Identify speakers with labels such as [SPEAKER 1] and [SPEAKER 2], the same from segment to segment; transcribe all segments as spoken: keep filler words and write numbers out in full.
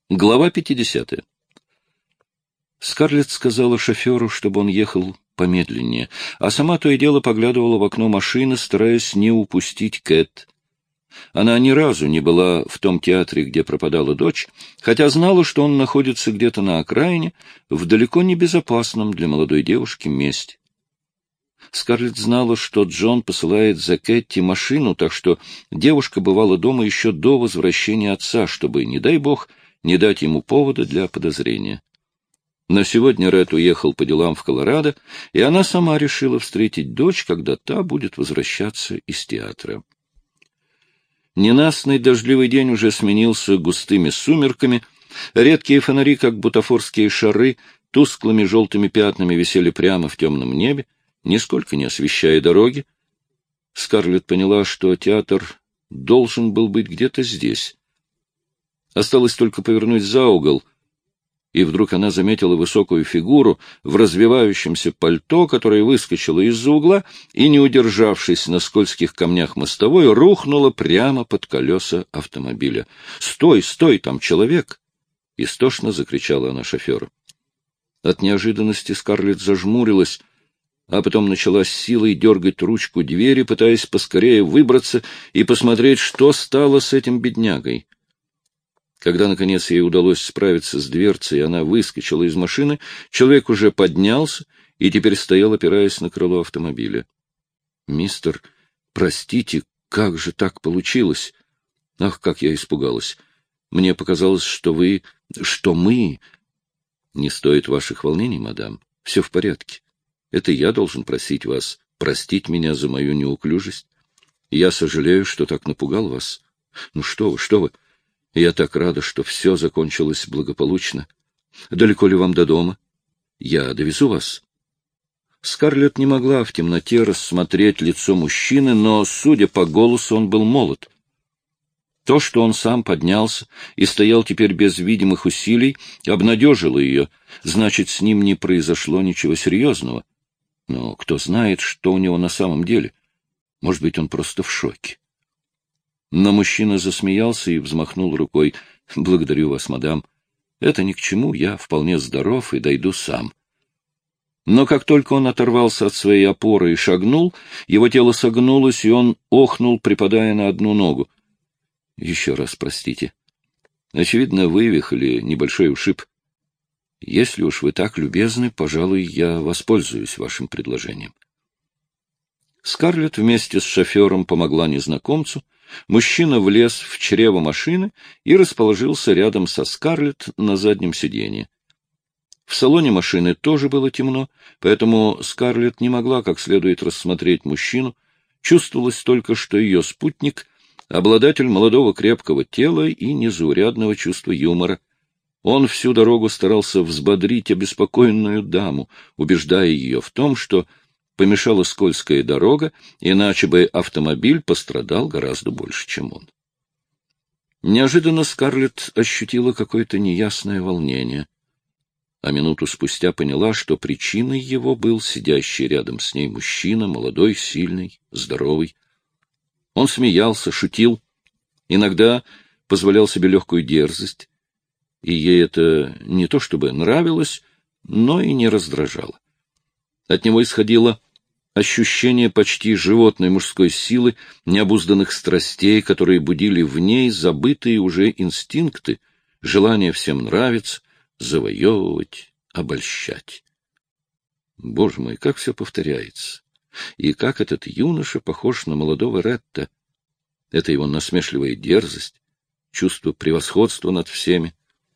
[SPEAKER 1] Глава пятидесятая. Скарлетт сказала шоферу, чтобы он ехал помедленнее, а сама то и дело поглядывала в окно машины, стараясь не упустить Кэт. Она ни разу не была в том театре, где пропадала дочь, хотя знала, что он находится где-то на окраине, в далеко не безопасном для молодой девушки месте. Скарлетт знала, что Джон посылает за Кэтти машину, так что девушка бывала дома еще до возвращения отца, чтобы, не дай бог, не дать ему повода для подозрения. Но сегодня Ред уехал по делам в Колорадо, и она сама решила встретить дочь, когда та будет возвращаться из театра. Ненастный дождливый день уже сменился густыми сумерками, редкие фонари, как бутафорские шары, тусклыми желтыми пятнами висели прямо в темном небе, нисколько не освещая дороги. Скарлетт поняла, что театр должен был быть где-то здесь. Осталось только повернуть за угол, и вдруг она заметила высокую фигуру в развивающемся пальто, которая выскочила из-за угла и, не удержавшись на скользких камнях мостовой, рухнула прямо под колеса автомобиля. «Стой, стой, там человек!» — истошно закричала она шоферу. От неожиданности Скарлетт зажмурилась, а потом начала с силой дергать ручку двери, пытаясь поскорее выбраться и посмотреть, что стало с этим беднягой. Когда, наконец, ей удалось справиться с дверцей, и она выскочила из машины, человек уже поднялся и теперь стоял, опираясь на крыло автомобиля. — Мистер, простите, как же так получилось? Ах, как я испугалась! Мне показалось, что вы... что мы... Не стоит ваших волнений, мадам. Все в порядке. Это я должен просить вас простить меня за мою неуклюжесть. Я сожалею, что так напугал вас. Ну что вы, что вы! Я так рада, что все закончилось благополучно. Далеко ли вам до дома? Я довезу вас. Скарлетт не могла в темноте рассмотреть лицо мужчины, но, судя по голосу, он был молод. То, что он сам поднялся и стоял теперь без видимых усилий, обнадежило ее. Значит, с ним не произошло ничего серьезного. Но кто знает, что у него на самом деле. Может быть, он просто в шоке. Но мужчина засмеялся и взмахнул рукой. — Благодарю вас, мадам. Это ни к чему, я вполне здоров и дойду сам. Но как только он оторвался от своей опоры и шагнул, его тело согнулось, и он охнул, припадая на одну ногу. — Еще раз простите. Очевидно, вывих или небольшой ушиб. Если уж вы так любезны, пожалуй, я воспользуюсь вашим предложением. Скарлетт вместе с шофером помогла незнакомцу. Мужчина влез в чрево машины и расположился рядом со Скарлетт на заднем сиденье. В салоне машины тоже было темно, поэтому Скарлетт не могла как следует рассмотреть мужчину. Чувствовалось только, что ее спутник — обладатель молодого крепкого тела и незаурядного чувства юмора. Он всю дорогу старался взбодрить обеспокоенную даму, убеждая ее в том, что помешала скользкая дорога, иначе бы автомобиль пострадал гораздо больше, чем он. Неожиданно Скарлетт ощутила какое-то неясное волнение, а минуту спустя поняла, что причиной его был сидящий рядом с ней мужчина, молодой, сильный, здоровый. Он смеялся, шутил, иногда позволял себе легкую дерзость, и ей это не то чтобы нравилось, но и не раздражало. От него исходило ощущение почти животной мужской силы, необузданных страстей, которые будили в ней забытые уже инстинкты, желание всем нравиться, завоевывать, обольщать. Боже мой, как все повторяется! И как этот юноша похож на молодого Ретта! Это его насмешливая дерзость, чувство превосходства над всеми.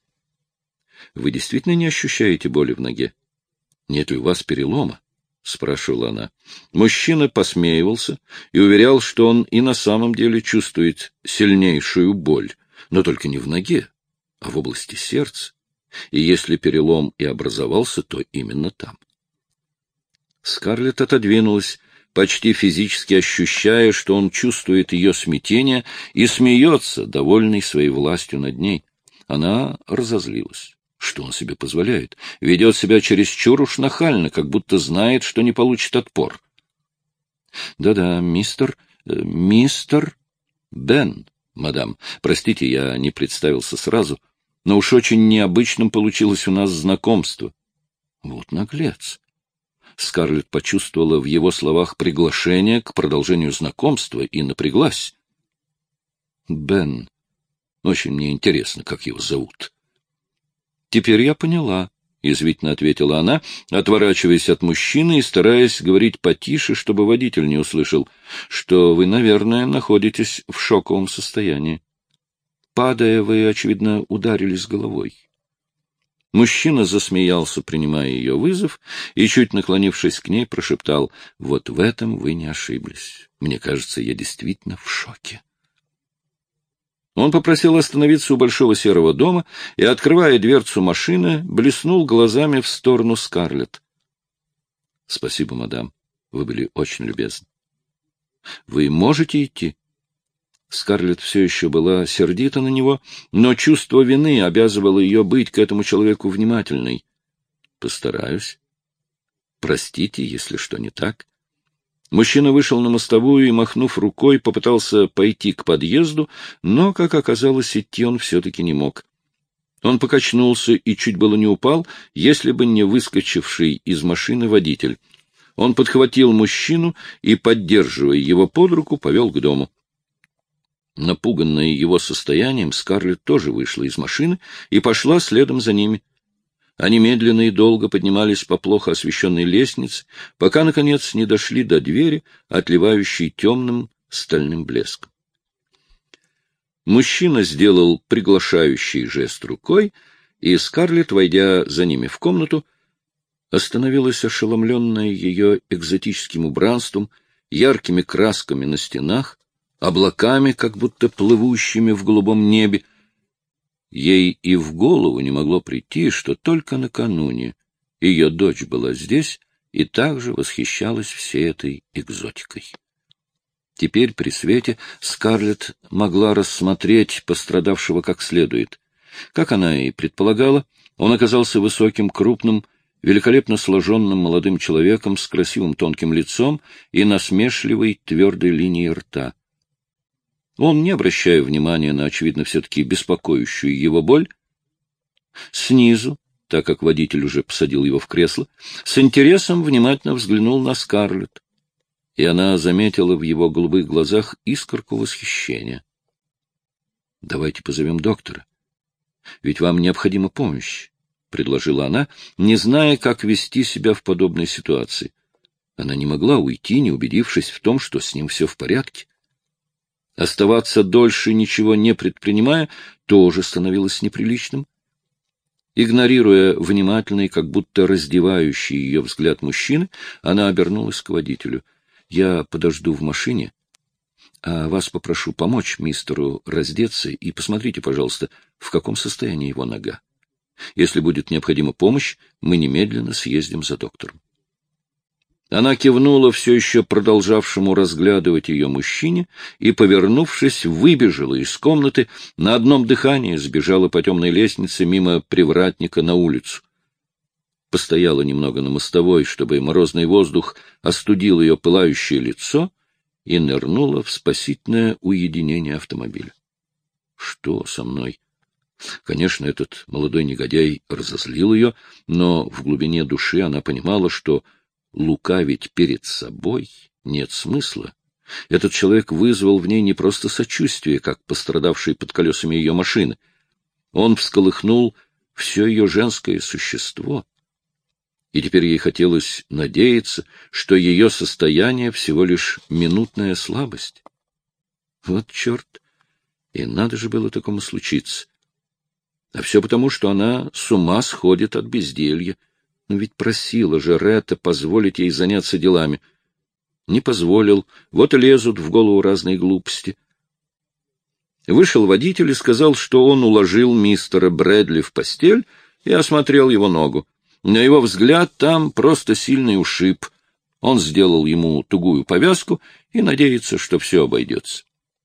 [SPEAKER 1] Вы действительно не ощущаете боли в ноге? Нет ли у вас перелома? — спрашивала она. Мужчина посмеивался и уверял, что он и на самом деле чувствует сильнейшую боль, но только не в ноге, а в области сердца. И если перелом и образовался, то именно там. Скарлетт отодвинулась, почти физически ощущая, что он чувствует ее смятение и смеется, довольный своей властью над ней. Она разозлилась. Что он себе позволяет? Ведет себя чересчур уж нахально, как будто знает, что не получит отпор. Да-да, мистер... Э, мистер Бен, мадам. Простите, я не представился сразу. но уж очень необычным получилось у нас знакомство. Вот наглец. Скарлетт почувствовала в его словах приглашение к продолжению знакомства и напряглась. Бен. Очень мне интересно, как его зовут. Теперь я поняла, — язвительно ответила она, отворачиваясь от мужчины и стараясь говорить потише, чтобы водитель не услышал, что вы, наверное, находитесь в шоковом состоянии. Падая, вы, очевидно, ударились головой. Мужчина засмеялся, принимая ее вызов, и, чуть наклонившись к ней, прошептал: «Вот в этом вы не ошиблись. Мне кажется, я действительно в шоке». Он попросил остановиться у большого серого дома и, открывая дверцу машины, блеснул глазами в сторону Скарлетт. — Спасибо, мадам. Вы были очень любезны. — Вы можете идти? Скарлетт все еще была сердита на него, но чувство вины обязывало ее быть к этому человеку внимательной. — Постараюсь. Простите, если что не так. Мужчина вышел на мостовую и, махнув рукой, попытался пойти к подъезду, но, как оказалось, идти он все-таки не мог. Он покачнулся и чуть было не упал, если бы не выскочивший из машины водитель. Он подхватил мужчину и, поддерживая его под руку, повел к дому. Напуганная его состоянием, Скарлетт тоже вышла из машины и пошла следом за ними. Они медленно и долго поднимались по плохо освещенной лестнице, пока, наконец, не дошли до двери, отливающей темным стальным блеском. Мужчина сделал приглашающий жест рукой, и Скарлетт, войдя за ними в комнату, остановилась ошеломленная ее экзотическим убранством, яркими красками на стенах, облаками, как будто плывущими в голубом небе. Ей и в голову не могло прийти, что только накануне ее дочь была здесь и также восхищалась всей этой экзотикой. Теперь при свете Скарлетт могла рассмотреть пострадавшего как следует. Как она и предполагала, он оказался высоким, крупным, великолепно сложенным молодым человеком с красивым тонким лицом и насмешливой твердой линией рта. Он, не обращая внимания на, очевидно, все-таки беспокоящую его боль, снизу, так как водитель уже посадил его в кресло, с интересом внимательно взглянул на Скарлетт, и она заметила в его голубых глазах искорку восхищения. — Давайте позовем доктора. Ведь вам необходима помощь, — предложила она, не зная, как вести себя в подобной ситуации. Она не могла уйти, не убедившись в том, что с ним все в порядке. Оставаться дольше, ничего не предпринимая, тоже становилось неприличным. Игнорируя внимательный, как будто раздевающий ее взгляд мужчины, она обернулась к водителю. — Я подожду в машине, а вас попрошу помочь мистеру раздеться и посмотрите, пожалуйста, в каком состоянии его нога. Если будет необходима помощь, мы немедленно съездим за доктором. Она кивнула все еще продолжавшему разглядывать ее мужчине и, повернувшись, выбежала из комнаты, на одном дыхании сбежала по темной лестнице мимо привратника на улицу. Постояла немного на мостовой, чтобы морозный воздух остудил ее пылающее лицо, и нырнула в спасительное уединение автомобиля. Что со мной? Конечно, этот молодой негодяй разозлил ее, но в глубине души она понимала, что лукавить перед собой нет смысла. Этот человек вызвал в ней не просто сочувствие, как пострадавший под колесами ее машины. Он всколыхнул все ее женское существо. И теперь ей хотелось надеяться, что ее состояние всего лишь минутная слабость. Вот черт! И надо же было такому случиться. А все потому, что она с ума сходит от безделья. Но ведь просила же Ретта позволить ей заняться делами. Не позволил, вот и лезут в голову разные глупости. Вышел водитель и сказал, что он уложил мистера Брэдли в постель и осмотрел его ногу. На его взгляд, там просто сильный ушиб. Он сделал ему тугую повязку и надеется, что все обойдется.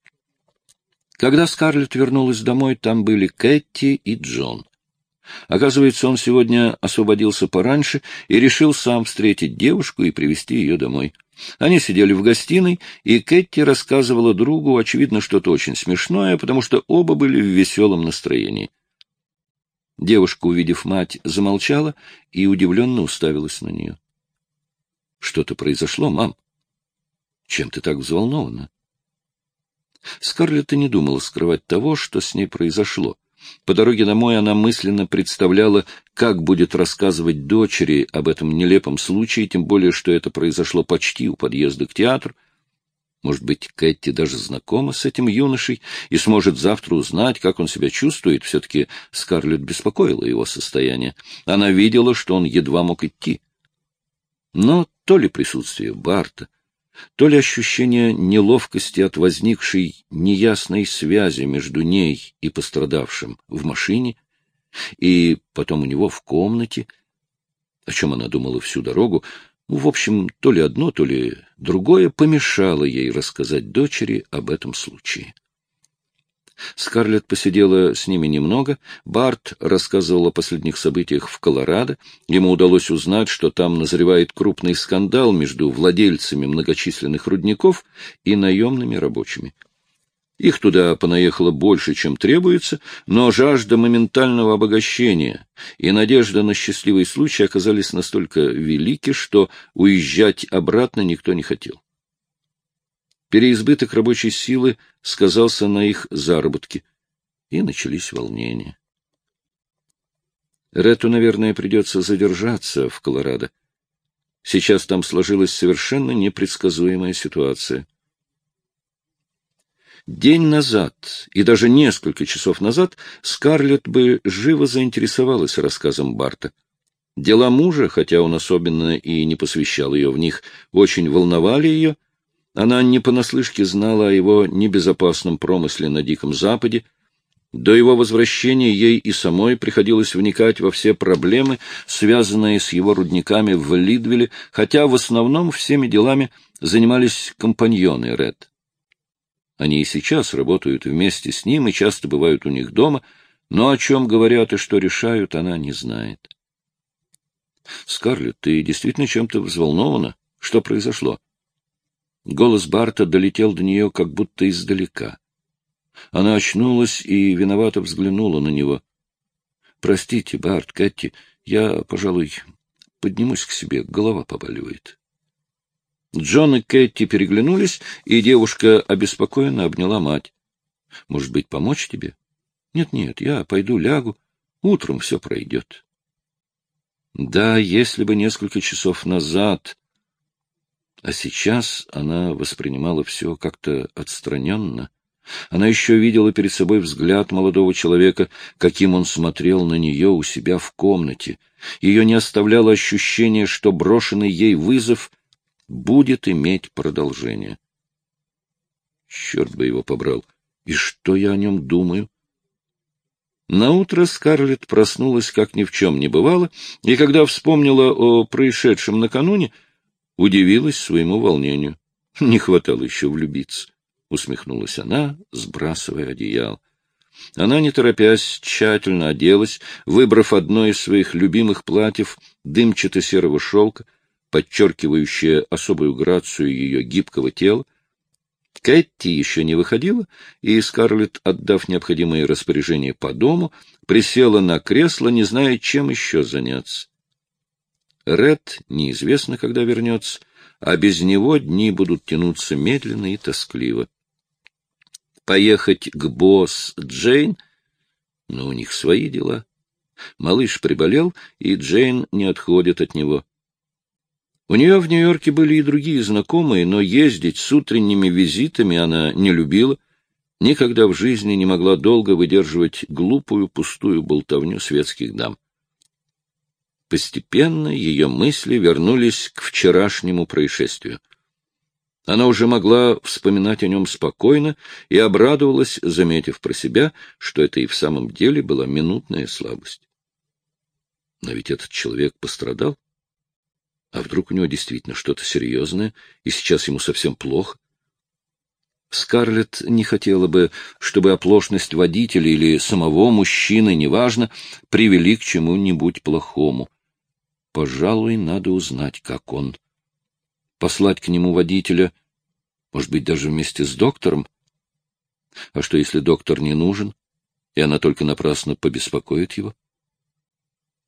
[SPEAKER 1] Когда Скарлетт вернулась домой, там были Кэти и Джон. Оказывается, он сегодня освободился пораньше и решил сам встретить девушку и привезти ее домой. Они сидели в гостиной, и Кэти рассказывала другу, очевидно, что-то очень смешное, потому что оба были в веселом настроении. Девушка, увидев мать, замолчала и удивленно уставилась на нее. — Что-то произошло, мам? Чем ты так взволнована? Скарлетт и не думала скрывать того, что с ней произошло. По дороге домой она мысленно представляла, как будет рассказывать дочери об этом нелепом случае, тем более, что это произошло почти у подъезда к театру. Может быть, Кэти даже знакома с этим юношей и сможет завтра узнать, как он себя чувствует. Все-таки Скарлетт беспокоила его состояние. Она видела, что он едва мог идти. Но то ли присутствие Барта, то ли ощущение неловкости от возникшей неясной связи между ней и пострадавшим в машине, и потом у него в комнате, о чем она думала всю дорогу, ну, в общем, то ли одно, то ли другое помешало ей рассказать дочери об этом случае. Скарлетт посидела с ними немного. Барт рассказывал о последних событиях в Колорадо. Ему удалось узнать, что там назревает крупный скандал между владельцами многочисленных рудников и наемными рабочими. Их туда понаехало больше, чем требуется, но жажда моментального обогащения и надежда на счастливый случай оказались настолько велики, что уезжать обратно никто не хотел. Переизбыток рабочей силы сказался на их заработке, и начались волнения. Ретту, наверное, придется задержаться в Колорадо. Сейчас там сложилась совершенно непредсказуемая ситуация. День назад и даже несколько часов назад Скарлетт бы живо заинтересовалась рассказом Барта. Дела мужа, хотя он особенно и не посвящал ее в них, очень волновали ее. Она не понаслышке знала о его небезопасном промысле на Диком Западе. До его возвращения ей и самой приходилось вникать во все проблемы, связанные с его рудниками в Лидвилле, хотя в основном всеми делами занимались компаньоны Ред. Они и сейчас работают вместе с ним и часто бывают у них дома, но о чем говорят и что решают, она не знает. — Скарлетт, ты действительно чем-то взволнована? Что произошло? Голос Барта долетел до нее как будто издалека. Она очнулась и виновато взглянула на него. — Простите, Барт, Кэти, я, пожалуй, поднимусь к себе, голова побаливает. Джон и Кэти переглянулись, и девушка обеспокоенно обняла мать. — Может быть, помочь тебе? — Нет-нет, я пойду лягу, утром все пройдет. Да, если бы несколько часов назад... А сейчас она воспринимала все как-то отстраненно. Она еще видела перед собой взгляд молодого человека, каким он смотрел на нее у себя в комнате. Ее не оставляло ощущение, что брошенный ей вызов будет иметь продолжение. Черт бы его побрал! И что я о нем думаю? Наутро Скарлетт проснулась, как ни в чем не бывало, и когда вспомнила о происшедшем накануне, удивилась своему волнению. Не хватало еще влюбиться, — усмехнулась она, сбрасывая одеяло. Она, не торопясь, тщательно оделась, выбрав одно из своих любимых платьев дымчато-серого шелка, подчеркивающее особую грацию ее гибкого тела. Кэти еще не выходила, и Скарлетт, отдав необходимые распоряжения по дому, присела на кресло, не зная, чем еще заняться. Ред неизвестно, когда вернется, а без него дни будут тянуться медленно и тоскливо. Поехать к босс Джейн, но у них свои дела. Малыш приболел, и Джейн не отходит от него. У нее в Нью-Йорке были и другие знакомые, но ездить с утренними визитами она не любила, никогда в жизни не могла долго выдерживать глупую, пустую болтовню светских дам. Постепенно ее мысли вернулись к вчерашнему происшествию. Она уже могла вспоминать о нем спокойно и обрадовалась, заметив про себя, что это и в самом деле была минутная слабость. Но ведь этот человек пострадал. А вдруг у него действительно что-то серьезное, и сейчас ему совсем плохо? Скарлетт не хотела бы, чтобы оплошность водителя или самого мужчины, неважно, привели к чему-нибудь плохому. Пожалуй, надо узнать, как он. Послать к нему водителя, может быть, даже вместе с доктором? А что, если доктор не нужен, и она только напрасно побеспокоит его?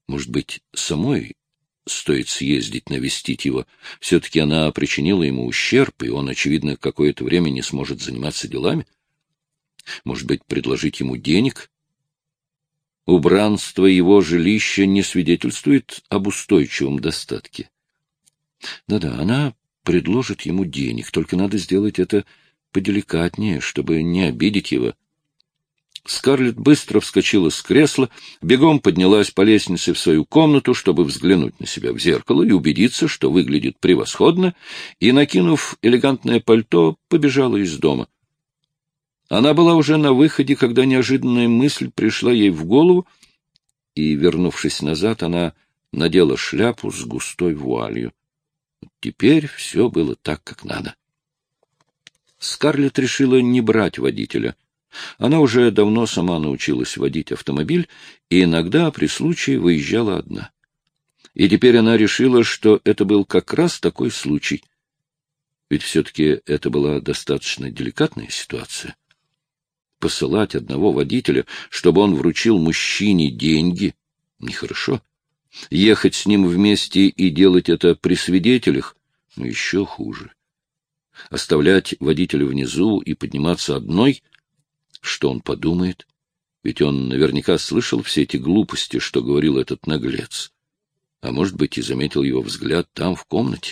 [SPEAKER 1] Может быть, самой стоит съездить навестить его. Все-таки она причинила ему ущерб, и он, очевидно, какое-то время не сможет заниматься делами. Может быть, предложить ему денег? Убранство его жилища не свидетельствует об устойчивом достатке. Да-да, она предложит ему денег, только надо сделать это поделикатнее, чтобы не обидеть его. Скарлетт быстро вскочила с кресла, бегом поднялась по лестнице в свою комнату, чтобы взглянуть на себя в зеркало и убедиться, что выглядит превосходно, и, накинув элегантное пальто, побежала из дома. Она была уже на выходе, когда неожиданная мысль пришла ей в голову, и, вернувшись назад, она надела шляпу с густой вуалью. Теперь все было так, как надо. Скарлетт решила не брать водителя. Она уже давно сама научилась водить автомобиль и иногда при случае выезжала одна. И теперь она решила, что это был как раз такой случай. Ведь все-таки это была достаточно деликатная ситуация. Посылать одного водителя, чтобы он вручил мужчине деньги, нехорошо. Ехать с ним вместе и делать это при свидетелях, ну, еще хуже. Оставлять водителя внизу и подниматься одной — что он подумает? Ведь он наверняка слышал все эти глупости, что говорил этот наглец. А может быть, и заметил его взгляд там, в комнате.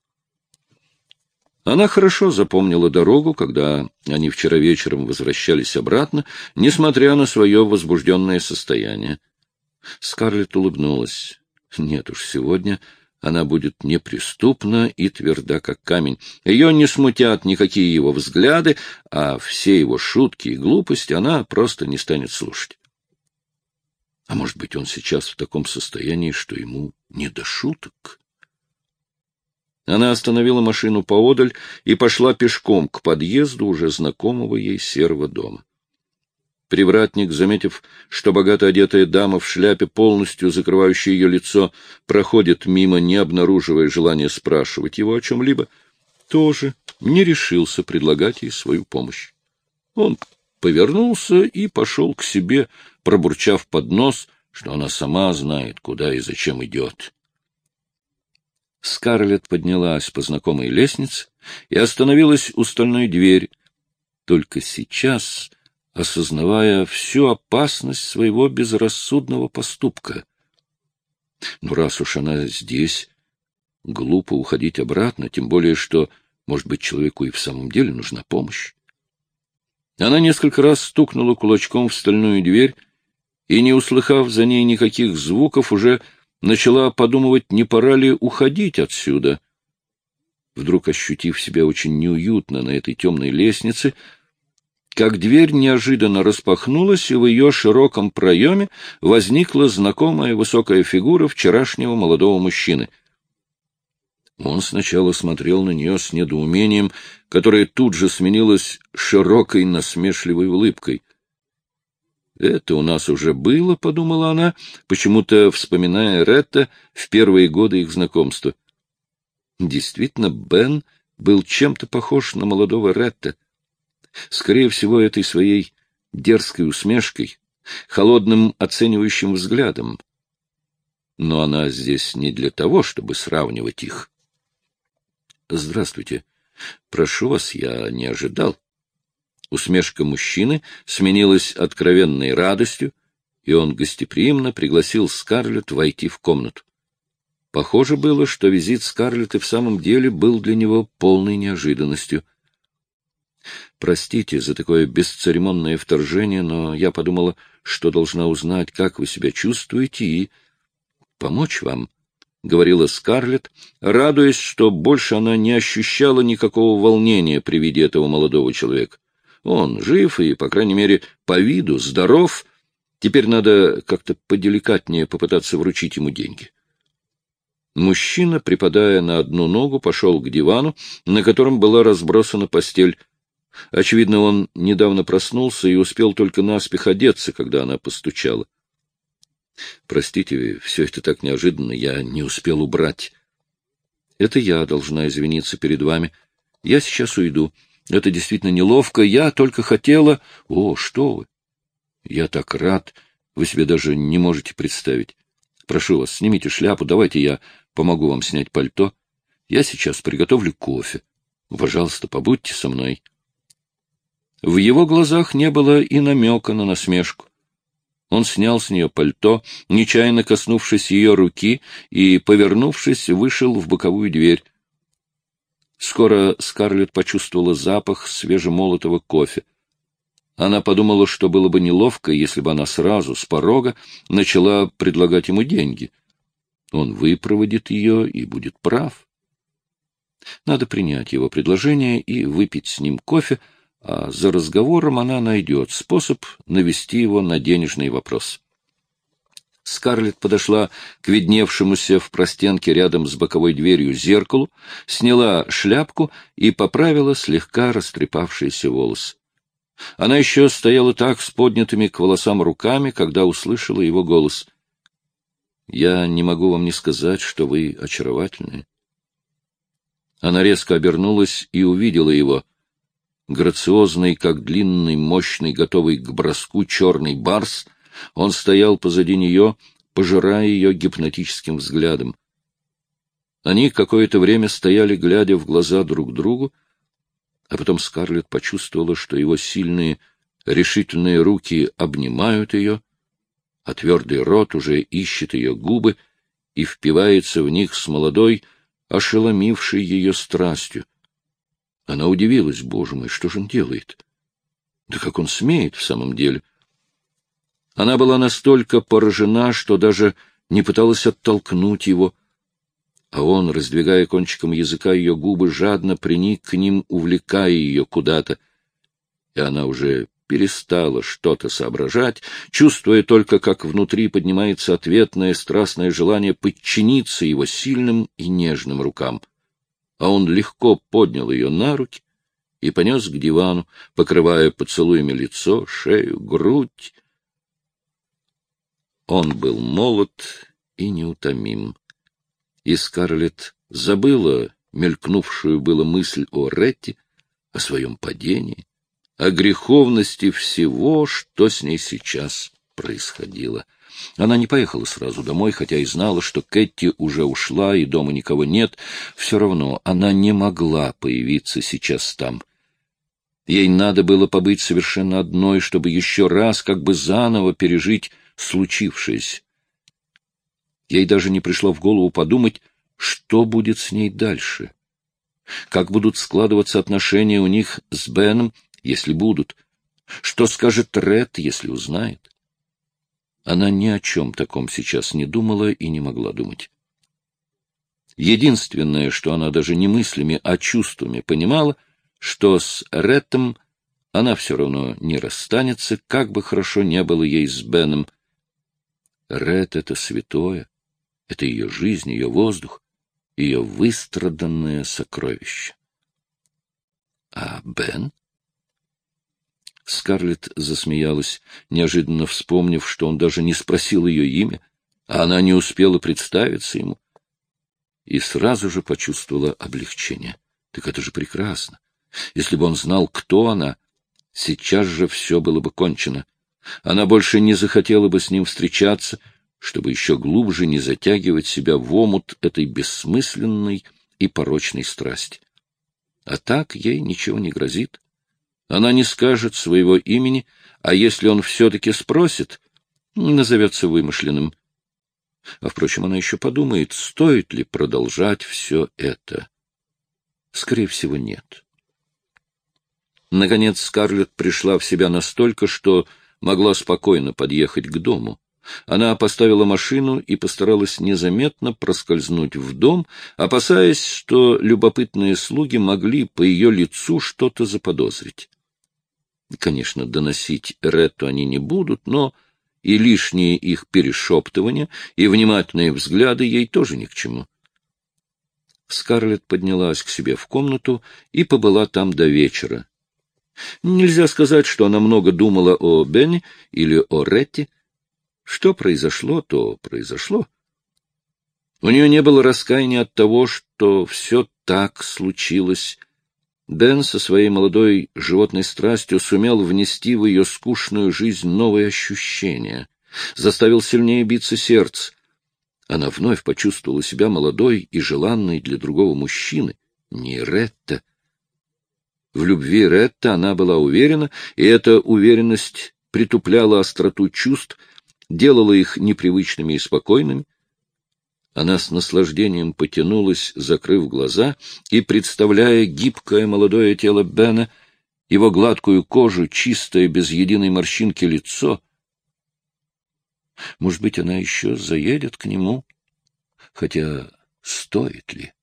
[SPEAKER 1] Она хорошо запомнила дорогу, когда они вчера вечером возвращались обратно, несмотря на свое возбужденное состояние. Скарлетт улыбнулась. Нет уж, сегодня она будет неприступна и тверда, как камень. Ее не смутят никакие его взгляды, а все его шутки и глупости она просто не станет слушать. А может быть, он сейчас в таком состоянии, что ему не до шуток? Она остановила машину поодаль и пошла пешком к подъезду уже знакомого ей серого дома. Привратник, заметив, что богато одетая дама в шляпе, полностью закрывающая ее лицо, проходит мимо, не обнаруживая желания спрашивать его о чем-либо, тоже не решился предлагать ей свою помощь. Он повернулся и пошел к себе, пробурчав под нос, что она сама знает, куда и зачем идет. Скарлетт поднялась по знакомой лестнице и остановилась у стальной двери. Только сейчас, осознавая всю опасность своего безрассудного поступка. Но раз уж она здесь, глупо уходить обратно, тем более что, может быть, человеку и в самом деле нужна помощь. Она несколько раз стукнула кулачком в стальную дверь и, не услыхав за ней никаких звуков, уже начала подумывать, не пора ли уходить отсюда. Вдруг, ощутив себя очень неуютно на этой темной лестнице, как дверь неожиданно распахнулась, и в ее широком проеме возникла знакомая высокая фигура вчерашнего молодого мужчины. Он сначала смотрел на нее с недоумением, которое тут же сменилось широкой насмешливой улыбкой. «Это у нас уже было», — подумала она, почему-то вспоминая Ретта в первые годы их знакомства. Действительно, Бен был чем-то похож на молодого Ретта. Скорее всего, этой своей дерзкой усмешкой, холодным оценивающим взглядом. Но она здесь не для того, чтобы сравнивать их. «Здравствуйте. Прошу вас, я не ожидал». Усмешка мужчины сменилась откровенной радостью, и он гостеприимно пригласил Скарлетт войти в комнату. Похоже было, что визит Скарлетт и в самом деле был для него полной неожиданностью. «Простите за такое бесцеремонное вторжение, но я подумала, что должна узнать, как вы себя чувствуете, и помочь вам», — говорила Скарлетт, радуясь, что больше она не ощущала никакого волнения при виде этого молодого человека. Он жив и, по крайней мере, по виду здоров. Теперь надо как-то поделикатнее попытаться вручить ему деньги. Мужчина, припадая на одну ногу, пошел к дивану, на котором была разбросана постель. Очевидно, он недавно проснулся и успел только наспех одеться, когда она постучала. «Простите, все это так неожиданно, я не успел убрать. Это я должна извиниться перед вами. Я сейчас уйду. Это действительно неловко. Я только хотела...» «О, что вы! Я так рад. Вы себе даже не можете представить. Прошу вас, снимите шляпу, давайте я помогу вам снять пальто. Я сейчас приготовлю кофе. Пожалуйста, побудьте со мной». В его глазах не было и намека на насмешку. Он снял с нее пальто, нечаянно коснувшись ее руки, и, повернувшись, вышел в боковую дверь. Скоро Скарлетт почувствовала запах свежемолотого кофе. Она подумала, что было бы неловко, если бы она сразу, с порога, начала предлагать ему деньги. Он выпроводит ее и будет прав. Надо принять его предложение и выпить с ним кофе, а за разговором она найдет способ навести его на денежный вопрос. Скарлетт подошла к видневшемуся в простенке рядом с боковой дверью зеркалу, сняла шляпку и поправила слегка растрепавшиеся волосы. Она еще стояла так с поднятыми к волосам руками, когда услышала его голос. «Я не могу вам не сказать, что вы очаровательны». Она резко обернулась и увидела его. Грациозный, как длинный, мощный, готовый к броску черный барс, он стоял позади нее, пожирая ее гипнотическим взглядом. Они какое-то время стояли, глядя в глаза друг другу, а потом Скарлетт почувствовала, что его сильные, решительные руки обнимают ее, а твердый рот уже ищет ее губы и впивается в них с молодой, ошеломившей ее страстью. Она удивилась: боже мой, что же он делает? Да как он смеет в самом деле? Она была настолько поражена, что даже не пыталась оттолкнуть его, а он, раздвигая кончиком языка ее губы, жадно приник к ним, увлекая ее куда-то, и она уже перестала что-то соображать, чувствуя только, как внутри поднимается ответное страстное желание подчиниться его сильным и нежным рукам. А он легко поднял ее на руки и понес к дивану, покрывая поцелуями лицо, шею, грудь. Он был молод и неутомим. И Скарлетт забыла мелькнувшую было мысль о Ретте, о своем падении, о греховности всего, что с ней сейчас происходило. Она не поехала сразу домой, хотя и знала, что Кэти уже ушла и дома никого нет. Все равно она не могла появиться сейчас там. Ей надо было побыть совершенно одной, чтобы еще раз как бы заново пережить случившееся. Ей даже не пришло в голову подумать, что будет с ней дальше, как будут складываться отношения у них с Беном, если будут, что скажет Ред, если узнает. Она ни о чем таком сейчас не думала и не могла думать. Единственное, что она даже не мыслями, а чувствами понимала, что с Ретом она все равно не расстанется, как бы хорошо не было ей с Беном. Ред — это святое, это ее жизнь, ее воздух, ее выстраданное сокровище. А Бен? Скарлетт засмеялась, неожиданно вспомнив, что он даже не спросил ее имя, а она не успела представиться ему, и сразу же почувствовала облегчение. Так это же прекрасно. Если бы он знал, кто она, сейчас же все было бы кончено. Она больше не захотела бы с ним встречаться, чтобы еще глубже не затягивать себя в омут этой бессмысленной и порочной страсти. А так ей ничего не грозит. Она не скажет своего имени, а если он все-таки спросит, назовется вымышленным. А, впрочем, она еще подумает, стоит ли продолжать все это. Скорее всего, нет. Наконец Скарлетт пришла в себя настолько, что могла спокойно подъехать к дому. Она поставила машину и постаралась незаметно проскользнуть в дом, опасаясь, что любопытные слуги могли по ее лицу что-то заподозрить. Конечно, доносить Ретту они не будут, но и лишние их перешептывания, и внимательные взгляды ей тоже ни к чему. Скарлетт поднялась к себе в комнату и побыла там до вечера. Нельзя сказать, что она много думала о Бене или о Ретте. Что произошло, то произошло. У нее не было раскаяния от того, что все так случилось. Бен со своей молодой животной страстью сумел внести в ее скучную жизнь новые ощущения, заставил сильнее биться сердце. Она вновь почувствовала себя молодой и желанной для другого мужчины, не Ретта. В любви Ретта она была уверена, и эта уверенность притупляла остроту чувств, делала их непривычными и спокойными. Она с наслаждением потянулась, закрыв глаза, и, представляя гибкое молодое тело Бена, его гладкую кожу, чистое, без единой морщинки лицо. Может быть, она еще заедет к нему? Хотя стоит ли?